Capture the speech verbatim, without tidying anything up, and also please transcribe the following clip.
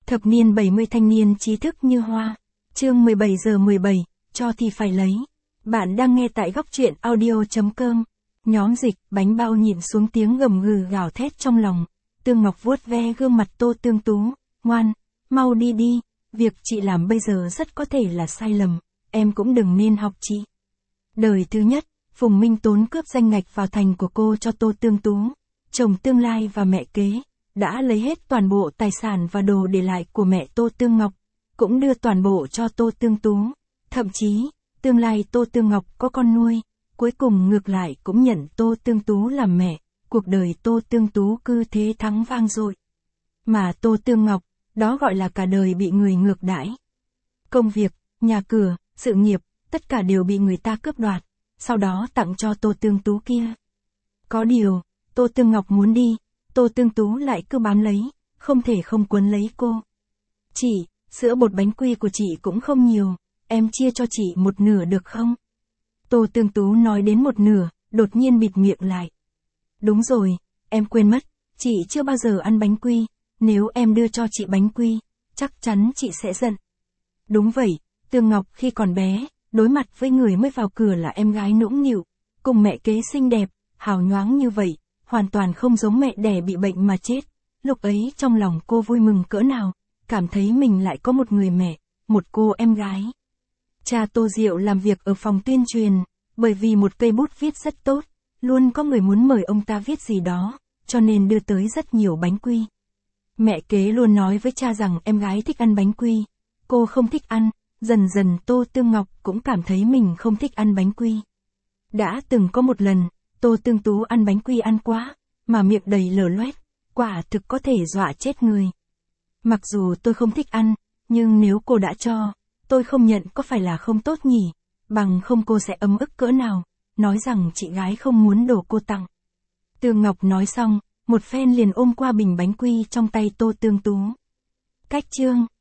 Thập niên bảy mươi thanh niên trí thức như hoa. Chương mười bảy giờ mười bảy, cho thì phải lấy. Bạn đang nghe tại góc truyện audio chấm com. Nhóm Dịch, bánh bao nhịn xuống tiếng gầm gừ gào thét trong lòng. Tương Ngọc vuốt ve gương mặt Tô Tương Tú. Ngoan, mau đi đi, việc chị làm bây giờ rất có thể là sai lầm, em cũng đừng nên học chị. Đời thứ nhất, Phùng Minh Tốn cướp danh ngạch vào thành của cô cho Tô Tương Tú. Chồng tương lai và mẹ kế, đã lấy hết toàn bộ tài sản và đồ để lại của mẹ Tô Tương Ngọc, cũng đưa toàn bộ cho Tô Tương Tú. Thậm chí, tương lai Tô Tương Ngọc có con nuôi, cuối cùng ngược lại cũng nhận Tô Tương Tú làm mẹ, cuộc đời Tô Tương Tú cứ thế thắng vang dội. Mà Tô Tương Ngọc, đó gọi là cả đời bị người ngược đãi. Công việc, nhà cửa, sự nghiệp, tất cả đều bị người ta cướp đoạt, sau đó tặng cho Tô Tương Tú kia. Có điều, Tô Tương Ngọc muốn đi, Tô Tương Tú lại cứ bám lấy, không thể không quấn lấy cô. Chị, sữa bột bánh quy của chị cũng không nhiều, em chia cho chị một nửa được không? Tô Tương Tú nói đến một nửa, đột nhiên bịt miệng lại. Đúng rồi, em quên mất, chị chưa bao giờ ăn bánh quy, nếu em đưa cho chị bánh quy, chắc chắn chị sẽ giận. Đúng vậy, Tương Ngọc khi còn bé, đối mặt với người mới vào cửa là em gái nũng nịu, cùng mẹ kế xinh đẹp, hào nhoáng như vậy, hoàn toàn không giống mẹ đẻ bị bệnh mà chết. Lúc ấy trong lòng cô vui mừng cỡ nào, cảm thấy mình lại có một người mẹ, một cô em gái. Cha Tô Diệu làm việc ở phòng tuyên truyền, bởi vì một cây bút viết rất tốt, luôn có người muốn mời ông ta viết gì đó, cho nên đưa tới rất nhiều bánh quy. Mẹ kế luôn nói với cha rằng em gái thích ăn bánh quy, cô không thích ăn, dần dần Tô Tương Ngọc cũng cảm thấy mình không thích ăn bánh quy. Đã từng có một lần, Tô Tương Tú ăn bánh quy ăn quá, mà miệng đầy lở loét, quả thực có thể dọa chết người. Mặc dù tôi không thích ăn, nhưng nếu cô đã cho, tôi không nhận có phải là không tốt nhỉ, bằng không cô sẽ ấm ức cỡ nào, nói rằng chị gái không muốn đồ cô tặng. Tương Ngọc nói xong, một phen liền ôm qua bình bánh quy trong tay Tô Tương Tú. Cách chương